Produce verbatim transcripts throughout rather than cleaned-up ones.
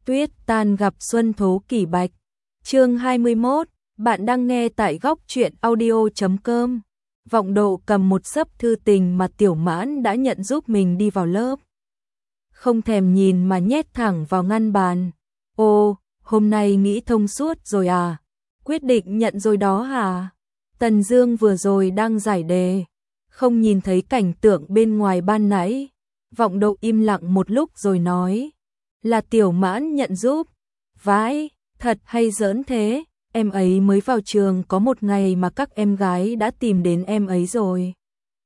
Tuyết tan gặp xuân thố kỷ bạch. Chương hai mươi mốt, bạn đang nghe tại góc truyện audio chấm com. Vọng Độ cầm một xấp thư tình mà Tiểu Mãn đã nhận giúp mình đi vào lớp. Không thèm nhìn mà nhét thẳng vào ngăn bàn. Ô, hôm nay nghĩ thông suốt rồi à? Quyết định nhận rồi đó hả? Tần Dương vừa rồi đang giải đề, không nhìn thấy cảnh tượng bên ngoài ban nãy. Vọng Độ im lặng một lúc rồi nói, là Tiểu Mãn nhận giúp. Vãi, thật hay giỡn thế? Em ấy mới vào trường có một ngày mà các em gái đã tìm đến em ấy rồi.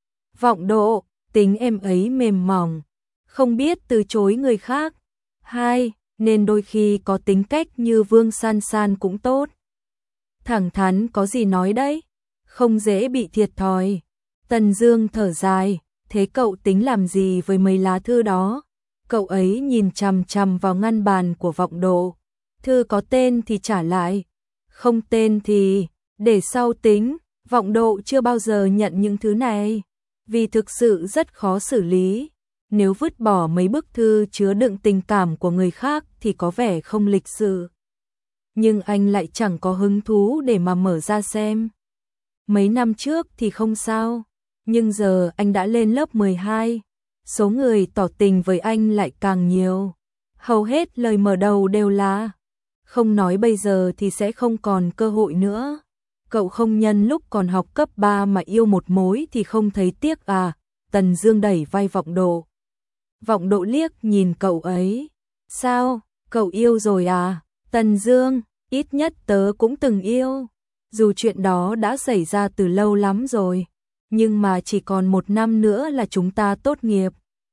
Vọng Độ, tính em ấy mềm mỏng, không biết từ chối người khác. Hai, nên đôi khi có tính cách như Vương San San cũng tốt. Thẳng thắn có gì nói đấy, không dễ bị thiệt thòi. Tần Dương thở dài, thế cậu tính làm gì với mấy lá thư đó? Cậu ấy nhìn chằm chằm vào ngăn bàn của Vọng Độ. Thư có tên thì trả lại, không tên thì để sau tính. Vọng Độ chưa bao giờ nhận những thứ này, vì thực sự rất khó xử lý. Nếu vứt bỏ mấy bức thư chứa đựng tình cảm của người khác thì có vẻ không lịch sự. Nhưng anh lại chẳng có hứng thú để mà mở ra xem. Mấy năm trước thì không sao, nhưng giờ anh đã lên lớp mười hai, số người tỏ tình với anh lại càng nhiều. Hầu hết lời mở đầu đều là không nói bây giờ thì sẽ không còn cơ hội nữa. Cậu không nhân lúc còn học cấp ba mà yêu một mối thì không thấy tiếc à? Tần Dương đẩy vai Vọng Độ. Vọng Độ liếc nhìn cậu ấy. Sao, cậu yêu rồi à? Tần Dương, ít nhất tớ cũng từng yêu. Dù chuyện đó đã xảy ra từ lâu lắm rồi, nhưng mà chỉ còn một năm nữa là chúng ta tốt nghiệp.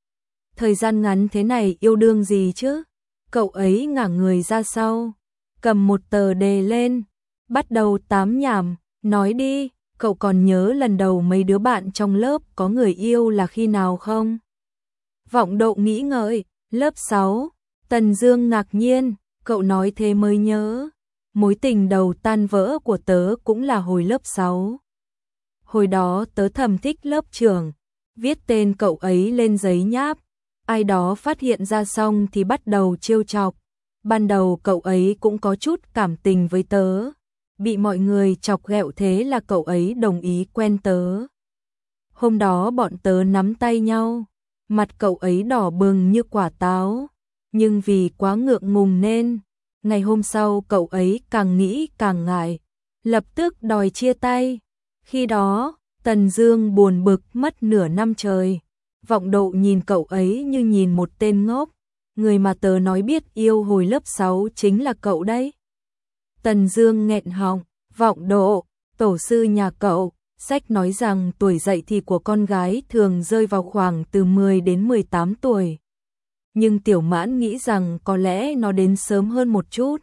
Thời gian ngắn thế này yêu đương gì chứ? Cậu ấy ngả người ra sau, cầm một tờ đề lên, bắt đầu tám nhảm. Nói đi, cậu còn nhớ lần đầu mấy đứa bạn trong lớp có người yêu là khi nào không? Vọng Độ nghĩ ngợi, lớp sáu. Tần Dương ngạc nhiên, cậu nói thế mới nhớ. Mối tình đầu tan vỡ của tớ cũng là hồi lớp sáu. Hồi đó tớ thầm thích lớp trưởng, viết tên cậu ấy lên giấy nháp. Ai đó phát hiện ra xong thì bắt đầu trêu chọc. Ban đầu cậu ấy cũng có chút cảm tình với tớ, bị mọi người chọc ghẹo thế là cậu ấy đồng ý quen tớ. Hôm đó bọn tớ nắm tay nhau, mặt cậu ấy đỏ bừng như quả táo, nhưng vì quá ngượng ngùng nên ngày hôm sau cậu ấy càng nghĩ càng ngại, lập tức đòi chia tay. Khi đó, Tần Dương buồn bực mất nửa năm trời. Vọng Độ nhìn cậu ấy như nhìn một tên ngốc. Người mà tớ nói biết yêu hồi lớp sáu chính là cậu đấy. Tần Dương nghẹn họng. Vọng Độ, tổ sư nhà cậu, sách nói rằng tuổi dậy thì của con gái thường rơi vào khoảng từ mười đến mười tám tuổi. Nhưng Tiểu Mãn nghĩ rằng có lẽ nó đến sớm hơn một chút.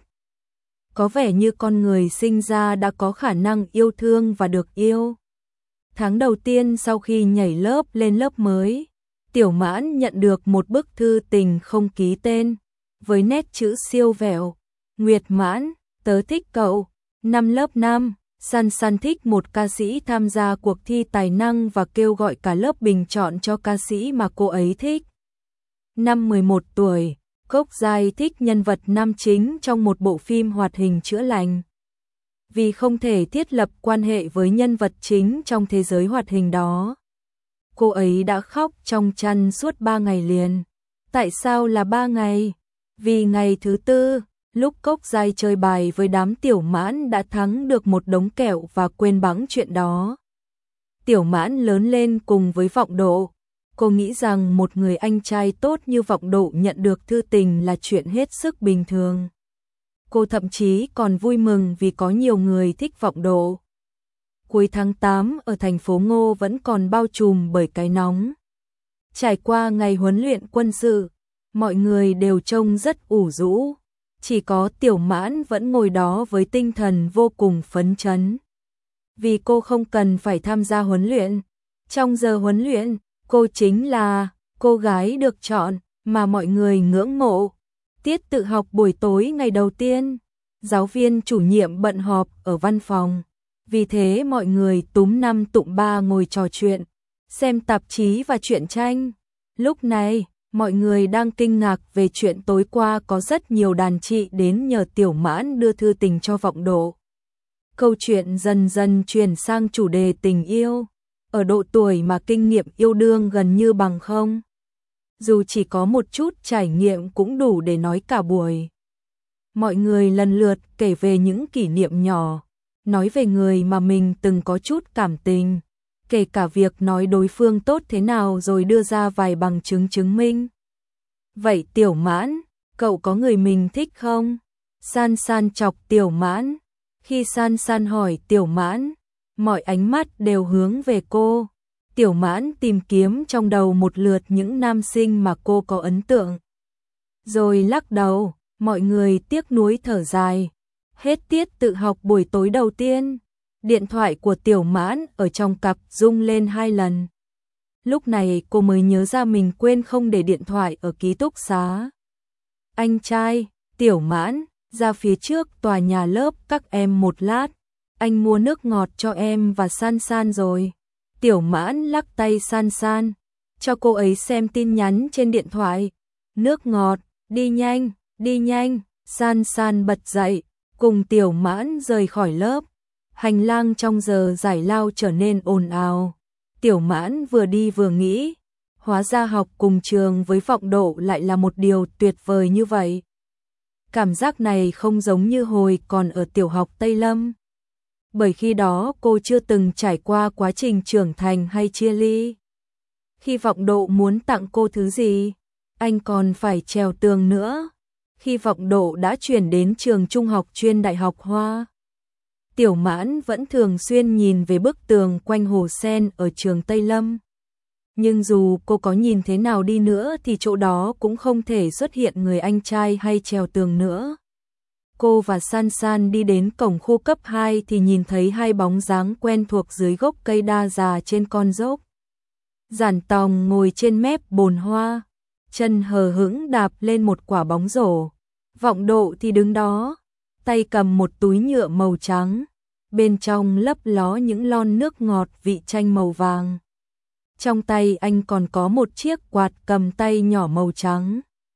Có vẻ như con người sinh ra đã có khả năng yêu thương và được yêu. Tháng đầu tiên sau khi nhảy lớp lên lớp mới, Tiểu Mãn nhận được một bức thư tình không ký tên, với nét chữ siêu vẹo. Nguyệt Mãn, tớ thích cậu. Năm lớp năm, San San thích một ca sĩ tham gia cuộc thi tài năng và kêu gọi cả lớp bình chọn cho ca sĩ mà cô ấy thích. Năm mười một tuổi, Cốc Giai thích nhân vật nam chính trong một bộ phim hoạt hình chữa lành. Vì không thể thiết lập quan hệ với nhân vật chính trong thế giới hoạt hình đó, cô ấy đã khóc trong chăn suốt ba ngày liền. Tại sao là ba ngày? Vì ngày thứ tư, lúc Cốc Giai chơi bài với đám Tiểu Mãn đã thắng được một đống kẹo và quên bẵng chuyện đó. Tiểu Mãn lớn lên cùng với Vọng Độ. Cô nghĩ rằng một người anh trai tốt như Vọng Độ nhận được thư tình là chuyện hết sức bình thường. Cô thậm chí còn vui mừng vì có nhiều người thích Vọng Độ. Cuối tháng tám ở thành phố Ngô vẫn còn bao trùm bởi cái nóng. Trải qua ngày huấn luyện quân sự, mọi người đều trông rất ủ rũ. Chỉ có Tiểu Mãn vẫn ngồi đó với tinh thần vô cùng phấn chấn. Vì cô không cần phải tham gia huấn luyện. Trong giờ huấn luyện, cô chính là cô gái được chọn mà mọi người ngưỡng mộ. Tiết tự học buổi tối ngày đầu tiên, giáo viên chủ nhiệm bận họp ở văn phòng. Vì thế mọi người túm năm tụm ba ngồi trò chuyện, xem tạp chí và truyện tranh. Lúc này, Mọi người đang kinh ngạc về chuyện tối qua có rất nhiều đàn chị đến nhờ Tiểu Mãn đưa thư tình cho Vọng Độ. Câu chuyện dần dần chuyển sang chủ đề tình yêu, ở độ tuổi mà kinh nghiệm yêu đương gần như bằng không. Dù chỉ có một chút trải nghiệm cũng đủ để nói cả buổi. Mọi người lần lượt kể về những kỷ niệm nhỏ, nói về người mà mình từng có chút cảm tình, kể cả việc nói đối phương tốt thế nào rồi đưa ra vài bằng chứng chứng minh. Vậy Tiểu Mãn, cậu có người mình thích không? San San chọc Tiểu Mãn. Khi San San hỏi Tiểu Mãn, mọi ánh mắt đều hướng về cô. Tiểu Mãn tìm kiếm trong đầu một lượt những nam sinh mà cô có ấn tượng. Rồi lắc đầu, mọi người tiếc nuối thở dài. Hết tiết tự học buổi tối đầu tiên, điện thoại của Tiểu Mãn ở trong cặp rung lên hai lần. Lúc này cô mới nhớ ra mình quên không để điện thoại ở ký túc xá. Anh trai, Tiểu Mãn, ra phía trước tòa nhà lớp các em một lát. Anh mua nước ngọt cho em và San San rồi. Tiểu Mãn lắc tay San San, cho cô ấy xem tin nhắn trên điện thoại. Nước ngọt, đi nhanh, đi nhanh. San San bật dậy, cùng Tiểu Mãn rời khỏi lớp. Hành lang trong giờ giải lao trở nên ồn ào. Tiểu Mãn vừa đi vừa nghĩ, hóa ra học cùng trường với Vọng Độ lại là một điều tuyệt vời như vậy. Cảm giác này không giống như hồi còn ở tiểu học Tây Lâm. Bởi khi đó cô chưa từng trải qua quá trình trưởng thành hay chia ly. Khi Vọng Độ muốn tặng cô thứ gì, anh còn phải trèo tường nữa. Khi Vọng Độ đã chuyển đến trường trung học chuyên Đại học Hoa, Tiểu Mãn vẫn thường xuyên nhìn về bức tường quanh hồ sen ở trường Tây Lâm. Nhưng dù cô có nhìn thế nào đi nữa thì chỗ đó cũng không thể xuất hiện người anh trai hay trèo tường nữa. Cô và San San đi đến cổng khu cấp hai thì nhìn thấy hai bóng dáng quen thuộc dưới gốc cây đa già trên con dốc. Giản Tòng ngồi trên mép bồn hoa, chân hờ hững đạp lên một quả bóng rổ. Vọng Độ thì đứng đó, tay cầm một túi nhựa màu trắng, bên trong lấp ló những lon nước ngọt vị chanh màu vàng. Trong tay anh còn có một chiếc quạt cầm tay nhỏ màu trắng.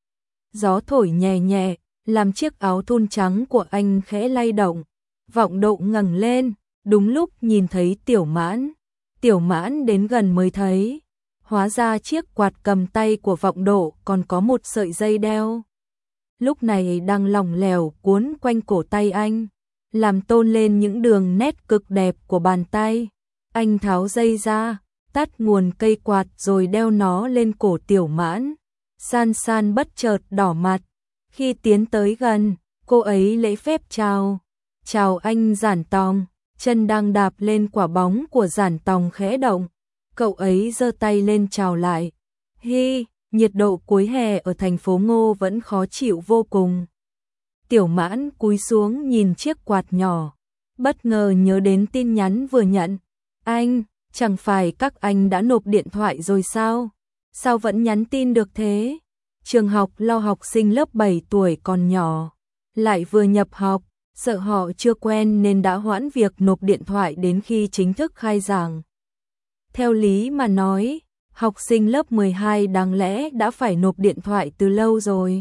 Gió thổi nhẹ nhẹ, làm chiếc áo thun trắng của anh khẽ lay động. Vọng Độ ngẩng lên, đúng lúc nhìn thấy Tiểu Mãn. Tiểu Mãn đến gần mới thấy, hóa ra chiếc quạt cầm tay của Vọng Độ còn có một sợi dây đeo. Lúc này đang lỏng lẻo cuốn quanh cổ tay anh, làm tôn lên những đường nét cực đẹp của bàn tay. Anh tháo dây ra, tắt nguồn cây quạt rồi đeo nó lên cổ Tiểu Mãn. San San bất chợt đỏ mặt. Khi tiến tới gần, cô ấy lễ phép chào. Chào anh Giản Tòng. Chân đang đạp lên quả bóng của Giản Tòng khẽ động. Cậu ấy giơ tay lên chào lại. Hi, nhiệt độ cuối hè ở thành phố Ngô vẫn khó chịu vô cùng. Tiểu Mãn cúi xuống nhìn chiếc quạt nhỏ, bất ngờ nhớ đến tin nhắn vừa nhận. Anh, chẳng phải các anh đã nộp điện thoại rồi sao? Sao vẫn nhắn tin được thế? Trường học lo học sinh lớp bảy tuổi còn nhỏ, lại vừa nhập học, sợ họ chưa quen nên đã hoãn việc nộp điện thoại đến khi chính thức khai giảng. Theo lý mà nói, học sinh lớp mười hai đáng lẽ đã phải nộp điện thoại từ lâu rồi.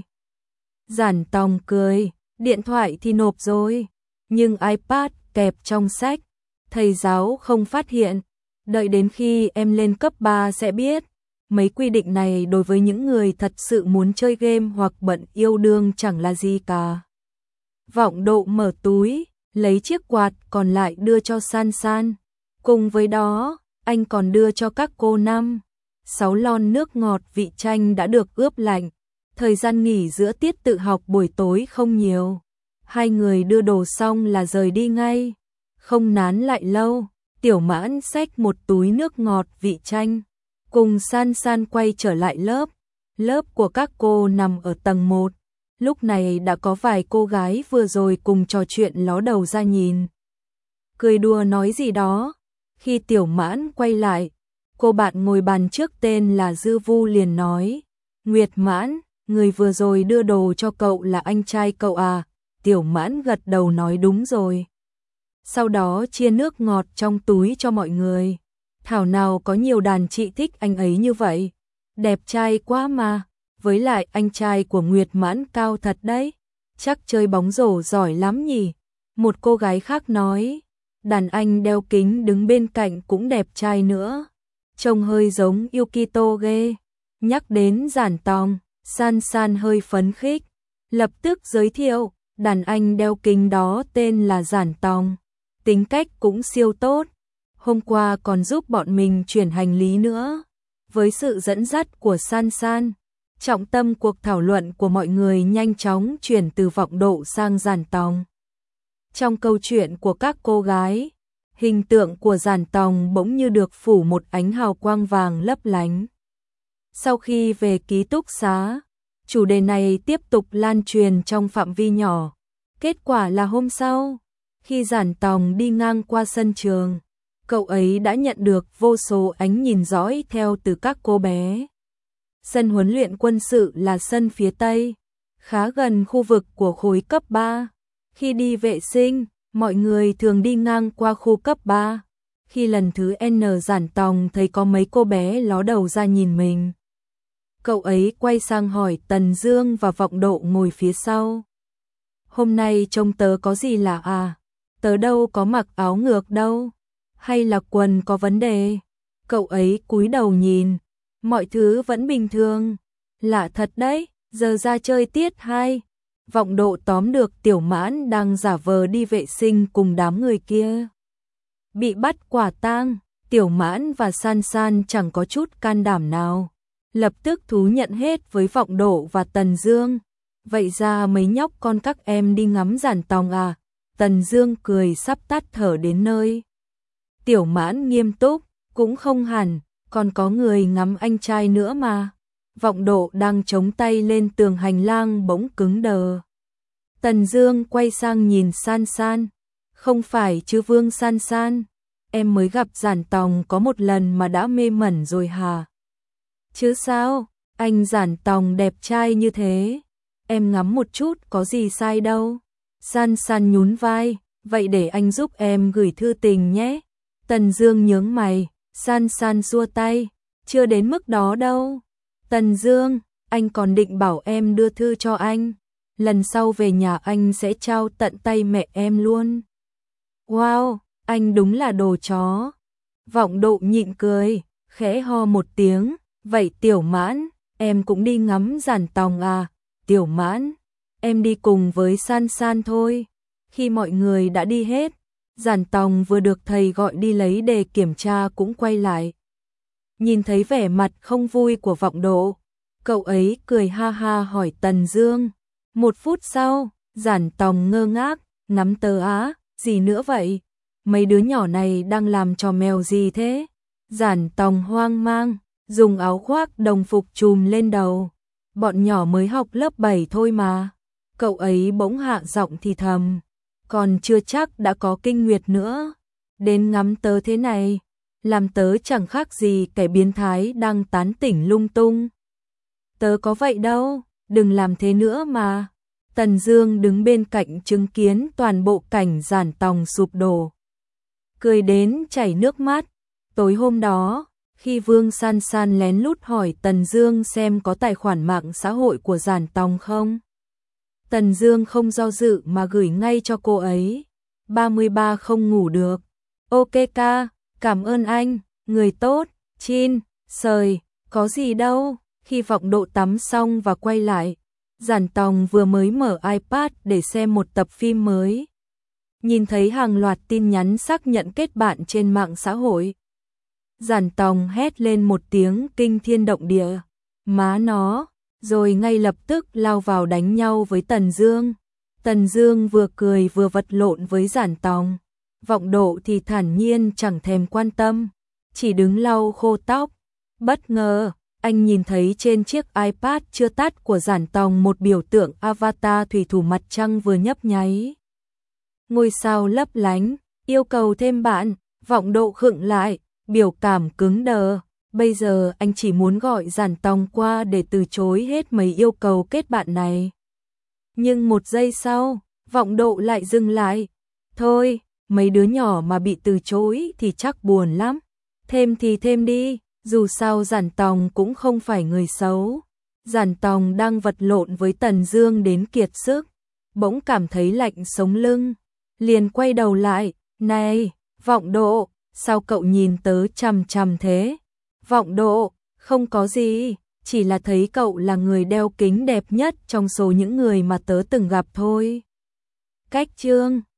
Giản Tòng cười, điện thoại thì nộp rồi, nhưng iPad kẹp trong sách, thầy giáo không phát hiện, đợi đến khi em lên cấp ba sẽ biết. Mấy quy định này đối với những người thật sự muốn chơi game hoặc bận yêu đương chẳng là gì cả. Vọng Độ mở túi, lấy chiếc quạt còn lại đưa cho San San. Cùng với đó, anh còn đưa cho các cô năm, sáu lon nước ngọt vị chanh đã được ướp lạnh. Thời gian nghỉ giữa tiết tự học buổi tối không nhiều. Hai người đưa đồ xong là rời đi ngay. Không nán lại lâu, Tiểu Mãn xách một túi nước ngọt vị chanh. Cùng San San quay trở lại lớp. Lớp của các cô nằm ở tầng một. Lúc này đã có vài cô gái vừa rồi cùng trò chuyện ló đầu ra nhìn. Cười đùa nói gì đó. Khi Tiểu Mãn quay lại, cô bạn ngồi bàn trước tên là Dư Vu liền nói. Nguyệt Mãn, người vừa rồi đưa đồ cho cậu là anh trai cậu à? Tiểu Mãn gật đầu nói đúng rồi. Sau đó chia nước ngọt trong túi cho mọi người. Thảo nào có nhiều đàn chị thích anh ấy như vậy. Đẹp trai quá mà. với lại anh trai của Nguyệt Mãn cao thật đấy, chắc chơi bóng rổ giỏi lắm nhỉ. Một cô gái khác nói, đàn anh đeo kính đứng bên cạnh cũng đẹp trai nữa, trông hơi giống Yukito ghê. Nhắc đến Giản Tòng, San San hơi phấn khích, lập tức giới thiệu, đàn anh đeo kính đó tên là Giản Tòng, tính cách cũng siêu tốt, hôm qua còn giúp bọn mình chuyển hành lý nữa. Với sự dẫn dắt của San San, trọng tâm cuộc thảo luận của mọi người nhanh chóng chuyển từ Vọng Độ sang Giản Tòng. Trong câu chuyện của các cô gái, hình tượng của Giản Tòng bỗng như được phủ một ánh hào quang vàng lấp lánh. Sau khi về ký túc xá, chủ đề này tiếp tục lan truyền trong phạm vi nhỏ. Kết quả là hôm sau, khi Giản Tòng đi ngang qua sân trường, cậu ấy đã nhận được vô số ánh nhìn dõi theo từ các cô bé. Sân huấn luyện quân sự là sân phía Tây, khá gần khu vực của khối cấp ba. Khi đi vệ sinh, mọi người thường đi ngang qua khu cấp ba. Khi lần thứ N Giản Tòng thấy có mấy cô bé ló đầu ra nhìn mình, cậu ấy quay sang hỏi Tần Dương và Vọng Độ ngồi phía sau. Hôm nay trông tớ có gì lạ à? Tớ đâu có mặc áo ngược đâu. Hay là quần có vấn đề? Cậu ấy cúi đầu nhìn, mọi thứ vẫn bình thường. Lạ thật đấy, giờ ra chơi tiết hai. Vọng Độ tóm được Tiểu Mãn đang giả vờ đi vệ sinh cùng đám người kia. Bị bắt quả tang, Tiểu Mãn và San San chẳng có chút can đảm nào, lập tức thú nhận hết với Vọng Độ và Tần Dương. Vậy ra mấy nhóc con các em đi ngắm Giản Tòng à? Tần Dương cười sắp tắt thở đến nơi. Tiểu Mãn nghiêm túc, cũng không hẳn, còn có người ngắm anh trai nữa mà. Vọng Độ đang chống tay lên tường hành lang bỗng cứng đờ. Tần Dương quay sang nhìn San San. Không phải chứ Vương San San, em mới gặp Giản Tòng có một lần mà đã mê mẩn rồi hả? Chứ sao, anh Giản Tòng đẹp trai như thế, em ngắm một chút có gì sai đâu. San San nhún vai, vậy để anh giúp em gửi thư tình nhé. Tần Dương nhướng mày, San San xua tay, chưa đến mức đó đâu. Tần Dương, anh còn định bảo em đưa thư cho anh, lần sau về nhà anh sẽ trao tận tay mẹ em luôn. Wow, anh đúng là đồ chó. Vọng Độ nhịn cười, khẽ ho một tiếng, vậy Tiểu Mãn, em cũng đi ngắm Giản Tòng à? Tiểu Mãn, em đi cùng với San San thôi. Khi mọi người đã đi hết, Giản Tòng vừa được thầy gọi đi lấy đề kiểm tra cũng quay lại. Nhìn thấy vẻ mặt không vui của Vọng Độ, cậu ấy cười ha ha hỏi Tần Dương. Một phút sau, Giản Tòng ngơ ngác, ngắm tớ á, gì nữa vậy? Mấy đứa nhỏ này đang làm trò mèo gì thế? Giản Tòng hoang mang, dùng áo khoác đồng phục trùm lên đầu. Bọn nhỏ mới học lớp bảy thôi mà. Cậu ấy bỗng hạ giọng thì thầm, còn chưa chắc đã có kinh nguyệt nữa. Đến ngắm tớ thế này, làm tớ chẳng khác gì kẻ biến thái đang tán tỉnh lung tung. Tớ có vậy đâu, đừng làm thế nữa mà. Tần Dương đứng bên cạnh chứng kiến toàn bộ cảnh Giản Tòng sụp đổ, cười đến chảy nước mắt. Tối hôm đó, khi Vương San San lén lút hỏi Tần Dương xem có tài khoản mạng xã hội của Giản Tòng không, Tần Dương không do dự mà gửi ngay cho cô ấy. ba mươi ba không ngủ được. Ok ca, cảm ơn anh, người tốt, Chin, sời, có gì đâu. Khi Vọng Độ tắm xong và quay lại, Giản Tòng vừa mới mở iPad để xem một tập phim mới. Nhìn thấy hàng loạt tin nhắn xác nhận kết bạn trên mạng xã hội. Giản Tòng hét lên một tiếng kinh thiên động địa, má nó, rồi ngay lập tức lao vào đánh nhau với Tần Dương. Tần Dương vừa cười vừa vật lộn với Giản Tòng. Vọng Độ thì thản nhiên chẳng thèm quan tâm, chỉ đứng lau khô tóc. Bất ngờ, anh nhìn thấy trên chiếc iPad chưa tắt của Giản Tòng một biểu tượng avatar thủy thủ mặt trăng vừa nhấp nháy. Ngôi sao lấp lánh, yêu cầu thêm bạn. Vọng Độ khựng lại, biểu cảm cứng đờ. Bây giờ anh chỉ muốn gọi Giản Tòng qua để từ chối hết mấy yêu cầu kết bạn này. Nhưng một giây sau, Vọng Độ lại dừng lại. Thôi, mấy đứa nhỏ mà bị từ chối thì chắc buồn lắm. Thêm thì thêm đi, dù sao Giản Tòng cũng không phải người xấu. Giản Tòng đang vật lộn với Tần Dương đến kiệt sức, bỗng cảm thấy lạnh sống lưng, liền quay đầu lại, "Này, Vọng Độ, sao cậu nhìn tớ chằm chằm thế?" "Vọng Độ, không có gì, chỉ là thấy cậu là người đeo kính đẹp nhất trong số những người mà tớ từng gặp thôi." Cách chương